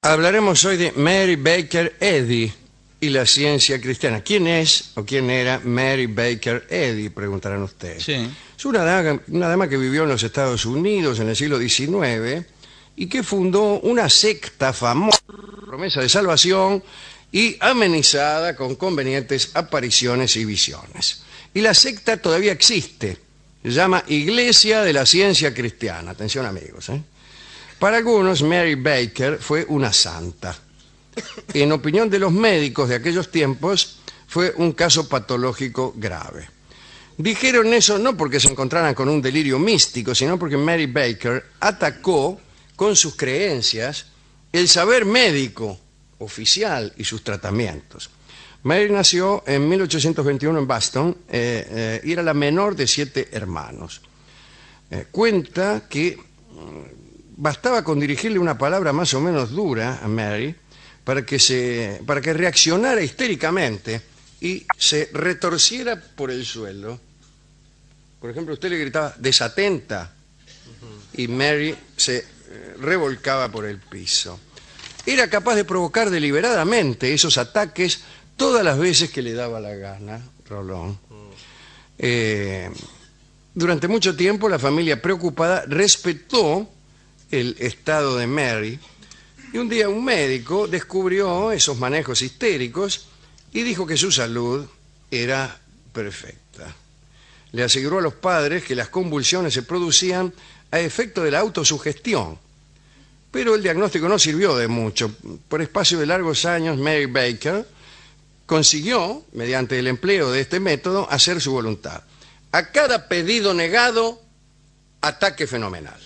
Hablaremos hoy de Mary Baker Eddy y la ciencia cristiana. ¿Quién es o quién era Mary Baker Eddy? Preguntarán ustedes. Sí. Es una dama que vivió en los Estados Unidos en el siglo XIX y que fundó una secta famosa, promesa de salvación y amenizada con convenientes apariciones y visiones. Y la secta todavía existe. Se llama Iglesia de la Ciencia Cristiana. Atención, amigos, ¿eh? Para algunos, Mary Baker fue una santa. En opinión de los médicos de aquellos tiempos, fue un caso patológico grave. Dijeron eso no porque se encontraran con un delirio místico, sino porque Mary Baker atacó con sus creencias el saber médico oficial y sus tratamientos. Mary nació en 1821 en Boston y era la menor de 7 hermanos. Cuenta que bastaba con dirigirle una palabra más o menos dura a Mary para que reaccionara histéricamente y se retorciera por el suelo. Por ejemplo, usted le gritaba desatenta y Mary se revolcaba por el piso. Era capaz de provocar deliberadamente esos ataques todas las veces que le daba la gana, Rolón. Durante mucho tiempo la familia preocupada respetó el estado de Mary y un día un médico descubrió esos manejos histéricos y dijo que su salud era perfecta. Le aseguró a los padres que las convulsiones se producían a efecto de la autosugestión, pero el diagnóstico no sirvió de mucho. Por espacio de largos años, Mary Baker consiguió, mediante el empleo de este método, hacer su voluntad. A cada pedido negado, ataque fenomenal.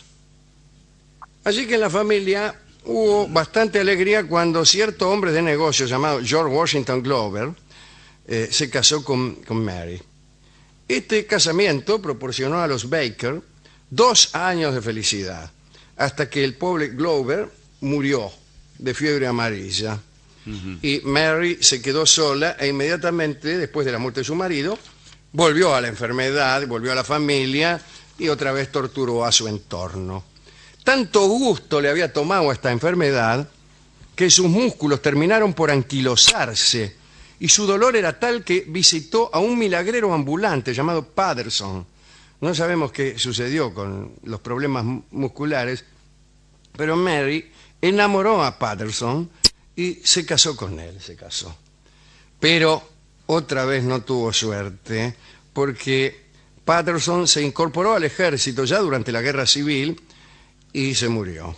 Así que en la familia hubo bastante alegría cuando cierto hombre de negocios llamado George Washington Glover se casó con Mary. Este casamiento proporcionó a los Baker 2 años de felicidad, hasta que el pobre Glover murió de fiebre amarilla. Y Mary se quedó sola e inmediatamente después de la muerte de su marido volvió a la enfermedad, volvió a la familia y otra vez torturó a su entorno. Tanto gusto le había tomado a esta enfermedad que sus músculos terminaron por anquilosarse y su dolor era tal que visitó a un milagrero ambulante llamado Patterson. No sabemos qué sucedió con los problemas musculares, pero Mary enamoró a Patterson y se casó con él, Pero otra vez no tuvo suerte porque Patterson se incorporó al ejército ya durante la Guerra Civil y se murió.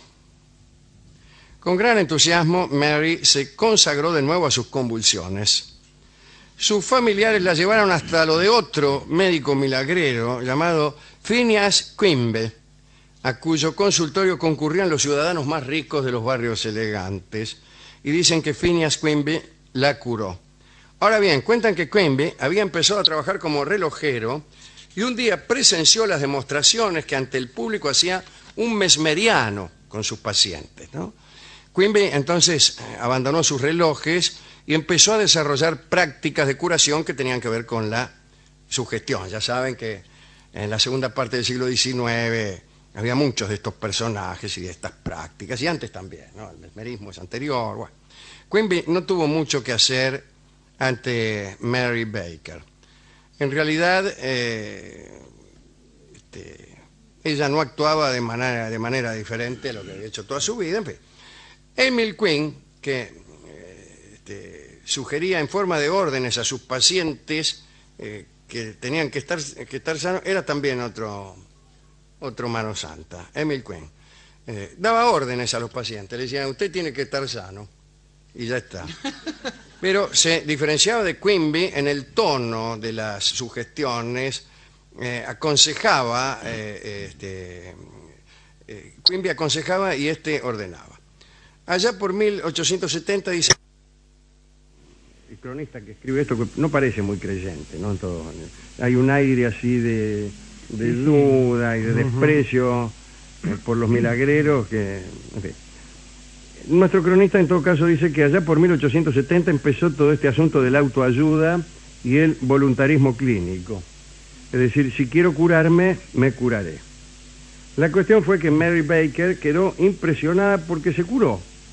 Con gran entusiasmo, Mary se consagró de nuevo a sus convulsiones. Sus familiares la llevaron hasta lo de otro médico milagrero llamado Phineas Quimby, a cuyo consultorio concurrían los ciudadanos más ricos de los barrios elegantes, y dicen que Phineas Quimby la curó. Ahora bien, cuentan que Quimby había empezado a trabajar como relojero y un día presenció las demostraciones que ante el público hacía un mesmeriano con sus pacientes, ¿no? Quimby entonces abandonó sus relojes y empezó a desarrollar prácticas de curación que tenían que ver con la sugestión. Ya saben que en la segunda parte del siglo XIX había muchos de estos personajes y de estas prácticas, y antes también, ¿no? El mesmerismo es anterior. Bueno, Quimby no tuvo mucho que hacer ante Mary Baker. En realidad, ella no actuaba de manera diferente a lo que había hecho toda su vida. En fin. Emil Quinn, que sugería en forma de órdenes a sus pacientes que tenían que estar sanos, era también otro mano santa. Emil Quinn daba órdenes a los pacientes, le decían, usted tiene que estar sano, y ya está. Pero se diferenciaba de Quimby en el tono de las sugestiones. Aconsejaba, Quimby aconsejaba y ordenaba. Allá por 1870 dice el cronista que escribe esto, que no parece muy creyente, ¿no? Hay un aire así de duda y de desprecio por los milagreros que, en fin. Nuestro cronista en todo caso dice que allá por 1870 empezó todo este asunto de la autoayuda y el voluntarismo clínico. Es decir, si quiero curarme, me curaré. La cuestión fue que Mary Baker quedó impresionada porque se curó.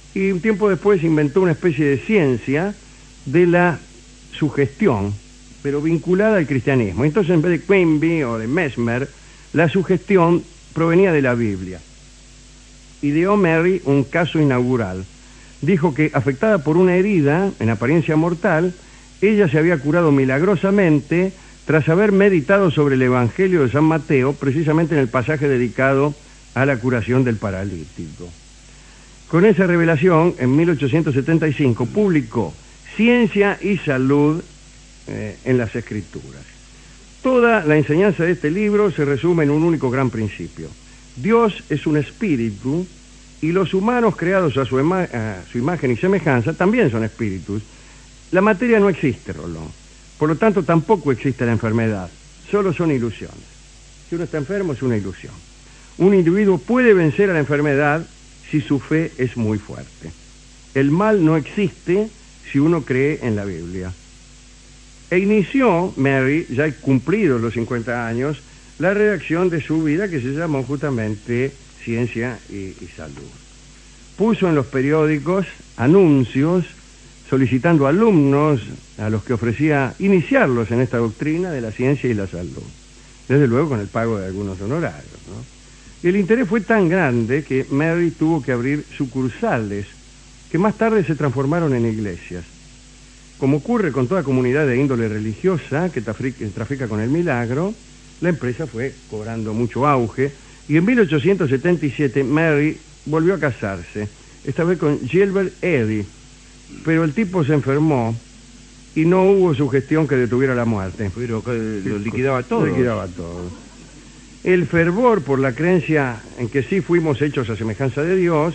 y un tiempo después inventó una especie de ciencia de la sugestión, pero vinculada al cristianismo. Entonces, en vez de Quimby o de Mesmer, la sugestión provenía de la Biblia. Ideó Mary un caso inaugural. Dijo que, afectada por una herida en apariencia mortal, ella se había curado milagrosamente tras haber meditado sobre el Evangelio de San Mateo, precisamente en el pasaje dedicado a la curación del paralítico. Con esa revelación, en 1875, publicó Ciencia y Salud en las Escrituras. Toda la enseñanza de este libro se resume en un único gran principio. Dios es un espíritu y los humanos creados a su imagen y semejanza también son espíritus. La materia no existe, Rolón. Por lo tanto, tampoco existe la enfermedad. Solo son ilusiones. Si uno está enfermo, es una ilusión. Un individuo puede vencer a la enfermedad si su fe es muy fuerte. El mal no existe si uno cree en la Biblia. E inició Mary, ya cumplidos los 50 años, la redacción de su vida que se llamó justamente Ciencia y Salud. Puso en los periódicos anuncios solicitando alumnos a los que ofrecía iniciarlos en esta doctrina de la ciencia y la salud, desde luego con el pago de algunos honorarios, ¿no? Y el interés fue tan grande que Mary tuvo que abrir sucursales que más tarde se transformaron en iglesias. Como ocurre con toda comunidad de índole religiosa que trafica con el milagro, la empresa fue cobrando mucho auge y en 1877 Mary volvió a casarse, esta vez con Gilbert Eddy, pero el tipo se enfermó y no hubo sugestión que detuviera la muerte. Pero lo liquidaba todo. Lo liquidaba todo. El fervor por la creencia en que sí fuimos hechos a semejanza de Dios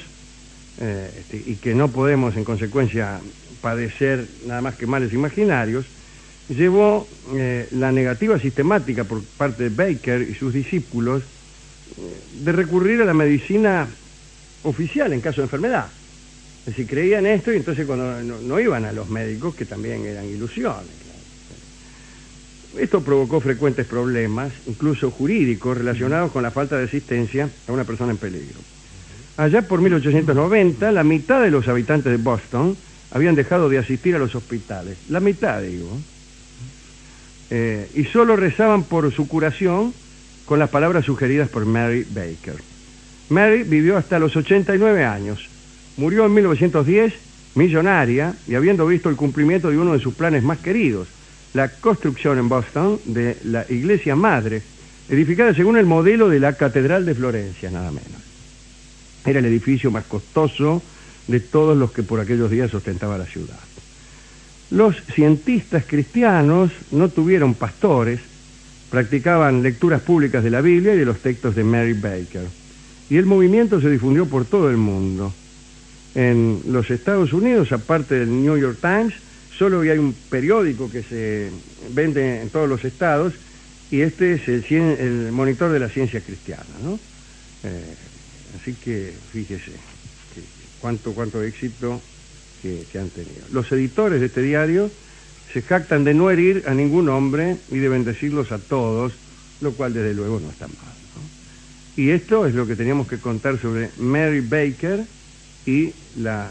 y que no podemos en consecuencia padecer nada más que males imaginarios, llevó la negativa sistemática por parte de Baker y sus discípulos de recurrir a la medicina oficial en caso de enfermedad. Es decir, creían esto y entonces cuando no iban a los médicos, que también eran ilusiones. Esto provocó frecuentes problemas, incluso jurídicos, relacionados con la falta de asistencia a una persona en peligro. Allá por 1890, la mitad de los habitantes de Boston habían dejado de asistir a los hospitales. La mitad, digo. Y solo rezaban por su curación con las palabras sugeridas por Mary Baker. Mary vivió hasta los 89 años. Murió en 1910, millonaria, y habiendo visto el cumplimiento de uno de sus planes más queridos, la construcción en Boston de la iglesia madre, edificada según el modelo de la Catedral de Florencia, nada menos. Era el edificio más costoso de todos los que por aquellos días ostentaba la ciudad. Los cientistas cristianos no tuvieron pastores, practicaban lecturas públicas de la Biblia y de los textos de Mary Baker, y el movimiento se difundió por todo el mundo. En los Estados Unidos, aparte del New York Times, solo hay un periódico que se vende en todos los estados, y este es el monitor de la ciencia cristiana, ¿no? Así que fíjese cuánto éxito que han tenido. Los editores de este diario se jactan de no herir a ningún hombre y de bendecirlos a todos, lo cual desde luego no está mal, ¿no? Y esto es lo que teníamos que contar sobre Mary Baker y la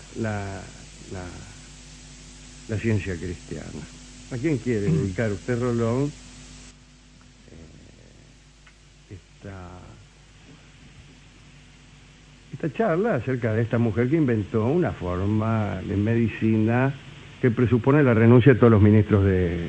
ciencia cristiana. ¿A quién quiere dedicar usted, Rolón, esta charla acerca de esta mujer que inventó una forma de medicina que presupone la renuncia de todos los ministros de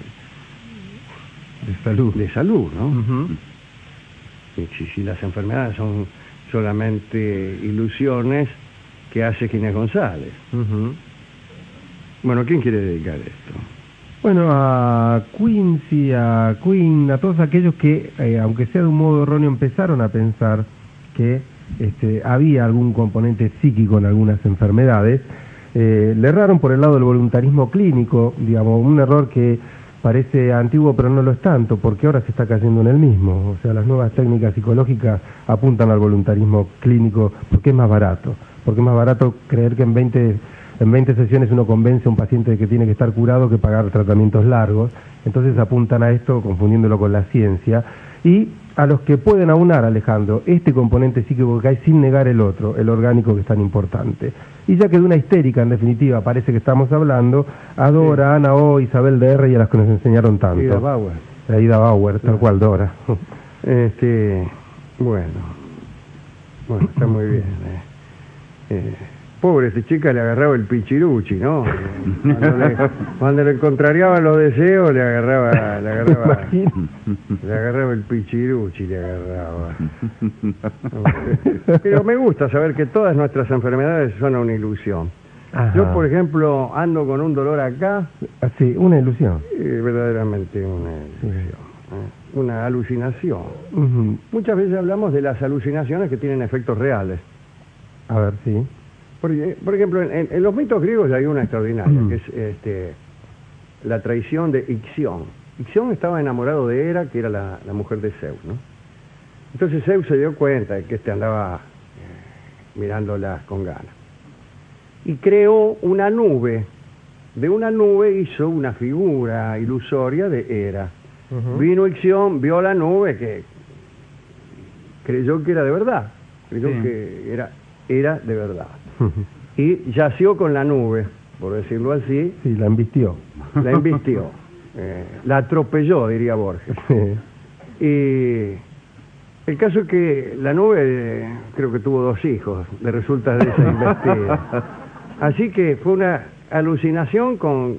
salud, ¿no? Uh-huh. Si las enfermedades son solamente ilusiones, que hace Ginés González. Uh-huh. Bueno, ¿quién quiere dedicar esto? Bueno, a Quincy, a Quinn, a todos aquellos que, aunque sea de un modo erróneo, empezaron a pensar que había algún componente psíquico en algunas enfermedades, le erraron por el lado del voluntarismo clínico, digamos, un error que parece antiguo pero no lo es tanto, porque ahora se está cayendo en el mismo. O sea, las nuevas técnicas psicológicas apuntan al voluntarismo clínico porque es más barato creer que en 20 en 20 sesiones uno convence a un paciente de que tiene que estar curado que pagar tratamientos largos, entonces apuntan a esto confundiéndolo con la ciencia, y a los que pueden aunar, Alejandro, este componente psíquico que hay sin negar el otro, el orgánico, que es tan importante. Y ya que de una histérica, en definitiva, parece que estamos hablando, a Dora, sí, Ana O, Isabel DR y a las que nos enseñaron tanto. Ida Bauer. Ida Bauer, tal cual Dora. Bueno, está muy bien. Pobre, esta chica le agarraba el pichiruchi, ¿no? Cuando le contrariaban los deseos, le agarraba el pichiruchi, le agarraba. Pero me gusta saber que todas nuestras enfermedades son una ilusión. Ajá. Yo, por ejemplo, ando con un dolor acá. Sí, una ilusión. Verdaderamente una ilusión. Una alucinación. Muchas veces hablamos de las alucinaciones que tienen efectos reales. A ver, sí. Por ejemplo, en los mitos griegos hay una extraordinaria, que es la traición de Ixión. Ixión estaba enamorado de Hera, que era la mujer de Zeus, ¿no? Entonces Zeus se dio cuenta de que andaba mirándolas con ganas. Y creó una nube. De una nube hizo una figura ilusoria de Hera. Vino Ixión, vio la nube, que creyó que era de verdad. Creyó que era de verdad. Y yació con la nube, por decirlo así. Sí, la embistió. La embistió. La atropelló, diría Borges. Y el caso es que la nube creo que tuvo 2 hijos de resultas de esa embestida. Así que fue una alucinación con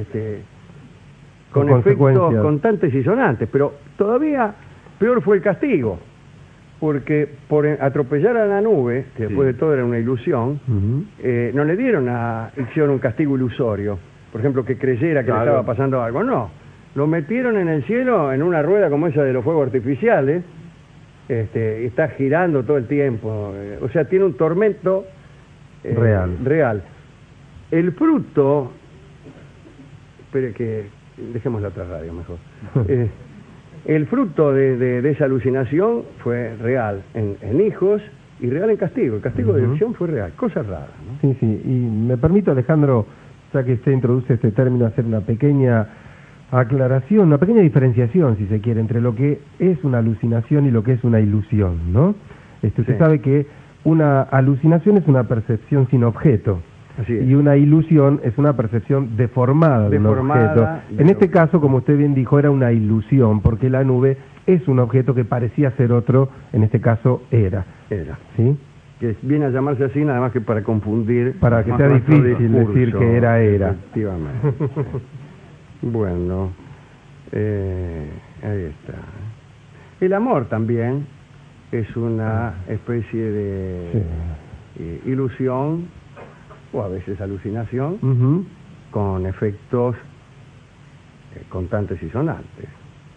efectos contantes y sonantes, pero todavía peor fue el castigo. Porque por atropellar a la nube, que después de todo era una ilusión, no le dieron a Ixión un castigo ilusorio. Por ejemplo, que creyera que le estaba pasando algo. No, lo metieron en el cielo en una rueda como esa de los fuegos artificiales, y está girando todo el tiempo. O sea, tiene un tormento real. El fruto... Espere que... Dejemos la otra radio mejor. El fruto de esa alucinación fue real en hijos y real en castigo. El castigo de Ixión fue real, cosa rara, ¿no? Sí, sí, y me permito, Alejandro, ya que usted introduce este término, hacer una pequeña aclaración, una pequeña diferenciación, si se quiere, entre lo que es una alucinación y lo que es una ilusión, ¿no? Usted sabe que una alucinación es una percepción sin objeto. Así es. Y una ilusión es una percepción deformada de un objeto. En este caso, como usted bien dijo, era una ilusión, porque la nube es un objeto que parecía ser otro, en este caso era. ¿Sí? Que viene a llamarse así nada más que para confundir. Para que sea difícil decir que era. Efectivamente. Bueno, ahí está. El amor también es una especie de ilusión, o a veces alucinación, con efectos contantes y sonantes.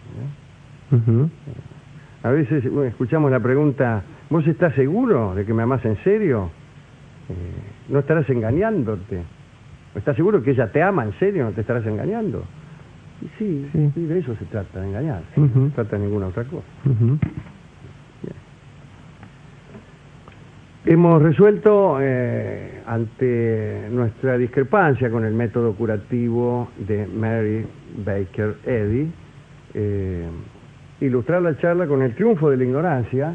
A veces escuchamos la pregunta: ¿vos estás seguro de que me amás en serio? ¿No estarás engañándote? ¿Estás seguro que ella te ama en serio? ¿No te estarás engañando? Y sí, de eso se trata, de engañarse. No se trata de ninguna otra cosa. Hemos resuelto, ante nuestra discrepancia con el método curativo de Mary Baker Eddy, ilustrar la charla con El triunfo de la ignorancia,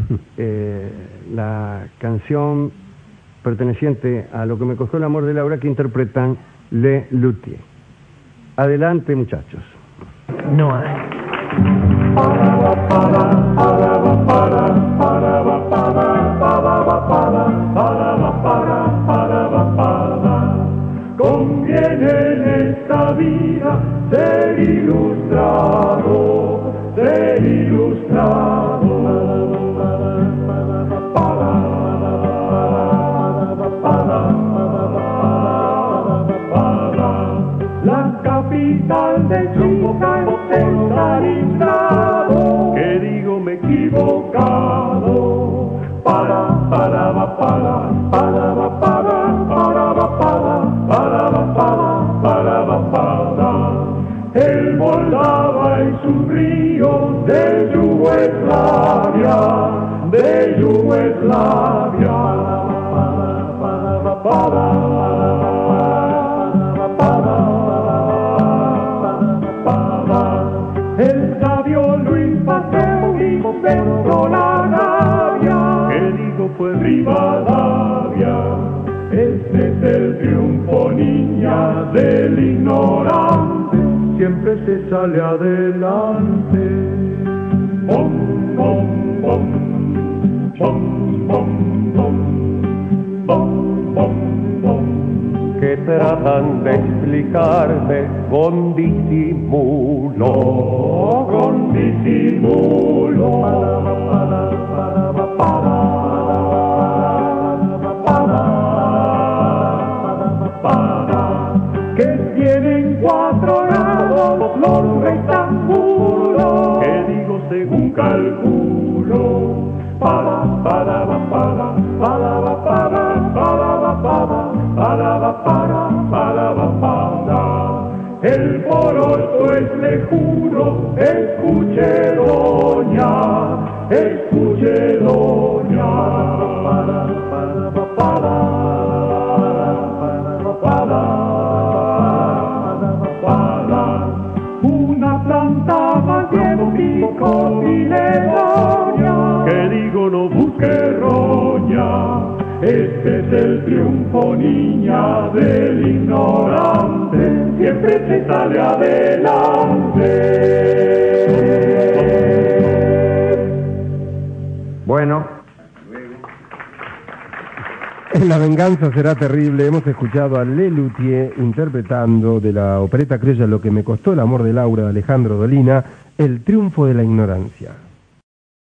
la canción perteneciente a Lo que me costó el amor de Laura, que interpretan Les Luthiers. Adelante, muchachos. No hay. Conviene en esta vida ser ilustrado, ser ilustrado. La capital de Suiza es Stalingrado. Que digo me he equivocado. El volaba en entró la rabia. ¿Qué digo pues? Rivadavia, este es el triunfo, niña, del ignorante, Siempre se sale adelante. bom, bom, bom, bom, bom, bom, bom, bom, bom. Que tratan de explicarme con disimulo. Con disimulo, que tienen 4 grados los rectángulos, ¿Qué digo un según cálculo, para, para, para, para, para, para, el poroto es le juro, escuche doña, una planta más bien pico y le doña. ¿Qué digo no Busque roña, este es el triunfo, niña, del ignorante, siempre se sale adelante. Bueno, La venganza será terrible. Hemos escuchado a Lelutier interpretando de la opereta criolla Lo que me costó el amor de Laura de Alejandro Dolina, El triunfo de la ignorancia.